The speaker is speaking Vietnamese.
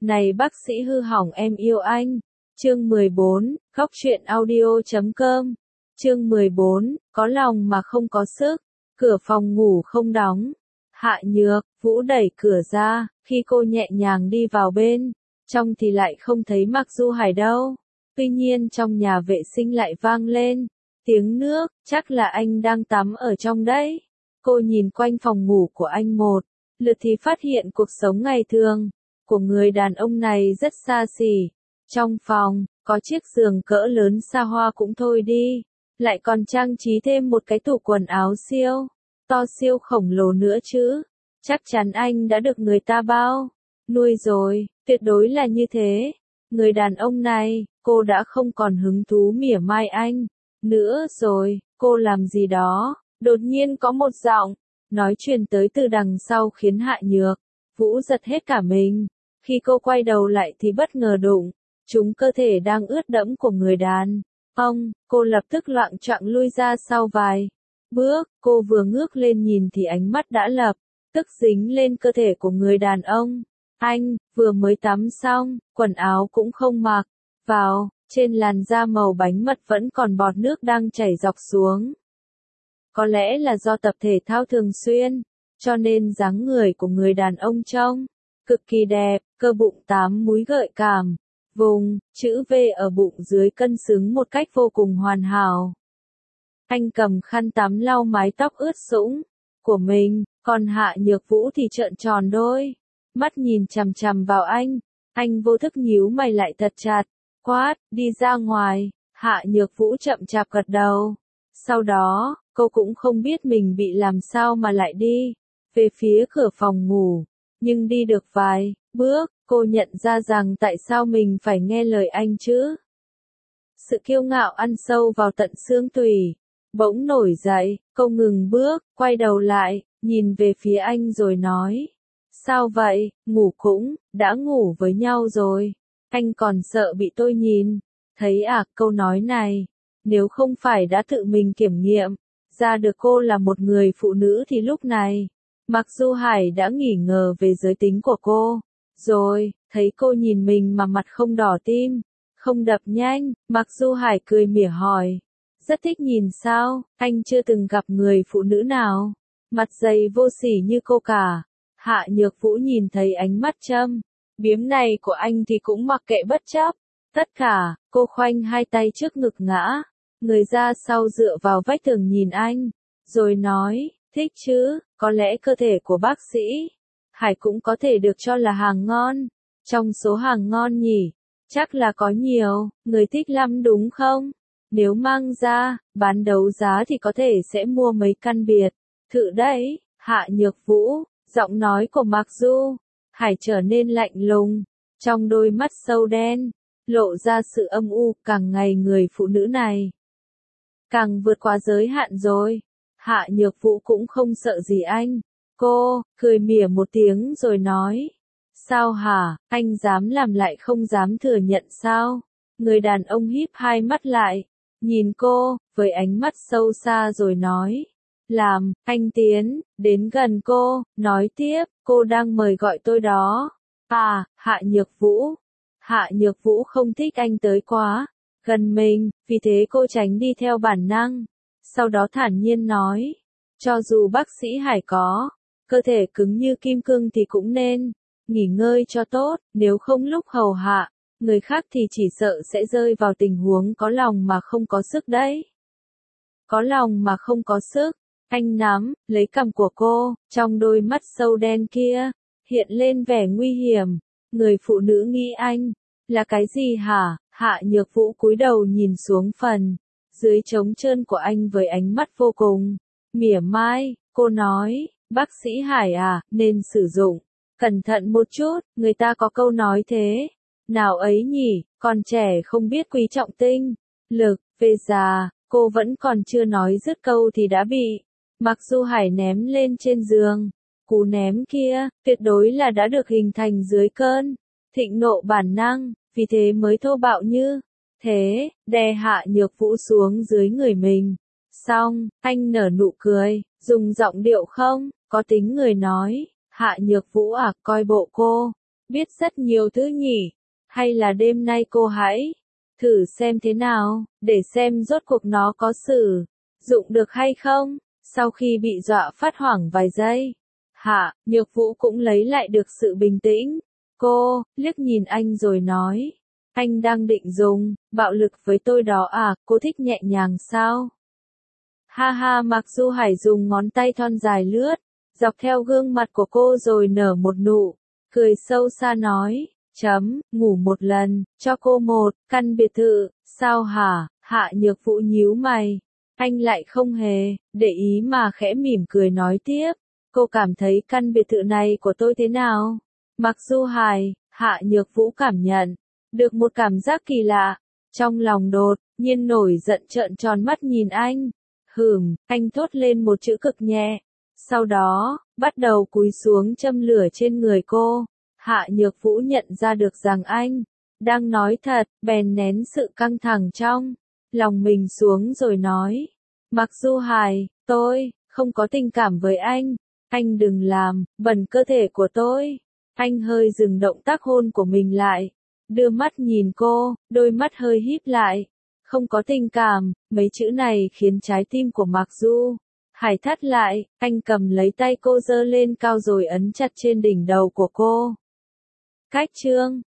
Này bác sĩ hư hỏng em yêu anh. Chương 14, Góc truyện audio.com. Chương 14, có lòng mà không có sức. Cửa phòng ngủ không đóng. Hạ Nhược, Vũ đẩy cửa ra, khi cô nhẹ nhàng đi vào bên, trong thì lại không thấy Mạc Du Hải đâu. Tuy nhiên trong nhà vệ sinh lại vang lên tiếng nước, chắc là anh đang tắm ở trong đấy. Cô nhìn quanh phòng ngủ của anh một lượt thì phát hiện cuộc sống ngày thường của người đàn ông này rất xa xỉ. Trong phòng, có chiếc giường cỡ lớn xa hoa cũng thôi đi, lại còn trang trí thêm một cái tủ quần áo siêu to siêu khổng lồ nữa chứ. Chắc chắn anh đã được người ta bao nuôi rồi, tuyệt đối là như thế. Người đàn ông này, cô đã không còn hứng thú mỉa mai anh nữa rồi. Cô làm gì đó, đột nhiên có một giọng nói truyền tới từ đằng sau khiến Hạ Nhược Vũ giật hết cả mình. Khi cô quay đầu lại thì bất ngờ đụng trúng cơ thể đang ướt đẫm của người đàn ông. Cô lập tức loạng choạng lui ra sau vài bước. Cô vừa ngước lên nhìn thì ánh mắt đã lập tức dính lên cơ thể của người đàn ông. Anh vừa mới tắm xong, quần áo cũng không mặc vào, trên làn da màu bánh mật vẫn còn bọt nước đang chảy dọc xuống. Có lẽ là do tập thể thao thường xuyên, cho nên dáng người của người đàn ông trông cực kỳ đẹp, cơ bụng 8 múi gợi cảm, vùng chữ V ở bụng dưới cân xứng một cách vô cùng hoàn hảo. Anh cầm khăn tắm lau mái tóc ướt sũng của mình, còn Hạ Nhược Vũ thì trợn tròn đôi mắt nhìn chằm chằm vào anh. Anh vô thức nhíu mày lại thật chặt, quát, đi ra ngoài. Hạ Nhược Vũ chậm chạp gật đầu. Sau đó, cô cũng không biết mình bị làm sao mà lại đi về phía cửa phòng ngủ. Nhưng đi được vài bước, cô nhận ra rằng tại sao mình phải nghe lời anh chứ. Sự kiêu ngạo ăn sâu vào tận xương tủy bỗng nổi dậy. Cô ngừng bước, quay đầu lại, nhìn về phía anh rồi nói. Sao vậy, ngủ cũng đã ngủ với nhau rồi. Anh còn sợ bị tôi nhìn thấy à? Câu nói này, nếu không phải đã tự mình kiểm nghiệm ra được cô là một người phụ nữ thì lúc này Mạc Du Hải đã nghi ngờ về giới tính của cô rồi. Thấy cô nhìn mình mà mặt không đỏ tim không đập nhanh, Mạc Du Hải cười mỉa hỏi. Rất thích nhìn sao? Anh chưa từng gặp người phụ nữ nào mặt dày vô sỉ như cô cả. Hạ Nhược Vũ nhìn thấy ánh mắt châm biếm này của anh thì cũng mặc kệ bất chấp tất cả. Cô khoanh hai tay trước ngực ngã người ra sau dựa vào vách tường nhìn anh, rồi nói, thích chứ, có lẽ cơ thể của bác sĩ Hải cũng có thể được cho là hàng ngon. Trong số hàng ngon nhỉ, chắc là có nhiều người thích lắm đúng không? Nếu mang ra bán đấu giá thì có thể sẽ mua mấy căn biệt thự đấy. Hạ Nhược Vũ, giọng nói của Mạc Du Hải trở nên lạnh lùng, trong đôi mắt sâu đen lộ ra sự âm u. Càng ngày người phụ nữ này càng vượt quá giới hạn rồi. Hạ Nhược Vũ cũng không sợ gì anh. Cô cười mỉa một tiếng rồi nói. Sao hả, anh dám làm lại không dám thừa nhận sao? Người đàn ông híp hai mắt lại, nhìn cô với ánh mắt sâu xa rồi nói. Làm. Anh tiến đến gần cô, nói tiếp, cô đang mời gọi tôi đó. À, Hạ Nhược Vũ. Hạ Nhược Vũ không thích anh tới quá gần mình, vì thế cô tránh đi theo bản năng. Sau đó thản nhiên nói, cho dù bác sĩ Hải có cơ thể cứng như kim cương thì cũng nên nghỉ ngơi cho tốt, nếu không lúc hầu hạ người khác thì chỉ sợ sẽ rơi vào tình huống có lòng mà không có sức đấy. Có lòng mà không có sức. Anh nắm lấy cằm của cô, trong đôi mắt sâu đen kia hiện lên vẻ nguy hiểm. Người phụ nữ nghĩ anh là cái gì hả? Hạ Nhược Vũ cúi đầu nhìn xuống phần dưới trống trơn của anh với ánh mắt vô cùng mỉa mai. Cô nói, bác sĩ Hải à, nên sử dụng cẩn thận một chút, người ta có câu nói thế nào ấy nhỉ, còn trẻ không biết quý trọng tinh lực. Về già, cô vẫn còn chưa nói dứt câu thì đã bị Mạc Du Hải ném lên trên giường. Cú ném kia tuyệt đối là đã được hình thành dưới cơn thịnh nộ bản năng, vì thế mới thô bạo như thế, đè Hạ Nhược Vũ xuống dưới người mình. Xong, anh nở nụ cười, dùng giọng điệu không có tính người nói, Hạ Nhược Vũ à, coi bộ cô biết rất nhiều thứ nhỉ. Hay là đêm nay cô hãy thử xem thế nào, để xem rốt cuộc nó có sử dụng được hay không. Sau khi bị dọa phát hoảng vài giây, Hạ Nhược Vũ cũng lấy lại được sự bình tĩnh. Cô liếc nhìn anh rồi nói, anh đang định dùng bạo lực với tôi đó à, cô thích nhẹ nhàng sao? Ha ha, Mạc Du Hải dùng ngón tay thon dài lướt dọc theo gương mặt của cô rồi nở một nụ cười sâu xa nói, ngủ một lần, cho cô một căn biệt thự, sao hả? Hạ Nhược Vũ nhíu mày. Anh lại không hề để ý mà khẽ mỉm cười nói tiếp, cô cảm thấy căn biệt thự này của tôi thế nào? Mạc Du Hải, Hạ Nhược Vũ cảm nhận được một cảm giác kỳ lạ, trong lòng đột nhiên nổi giận trợn tròn mắt nhìn anh. Anh thốt lên một chữ cực nhẹ, sau đó bắt đầu cúi xuống châm lửa trên người cô. Hạ Nhược Vũ nhận ra được rằng anh đang nói thật, bèn nén sự căng thẳng trong lòng mình xuống rồi nói, Mạc Du Hải, tôi không có tình cảm với anh đừng làm bẩn cơ thể của tôi. Anh hơi dừng động tác hôn của mình lại, đưa mắt nhìn cô, đôi mắt hơi híp lại. Không có tình cảm, mấy chữ này khiến trái tim của Mạc Du Hải thắt lại, anh cầm lấy tay cô giơ lên cao rồi ấn chặt trên đỉnh đầu của cô. Cách chương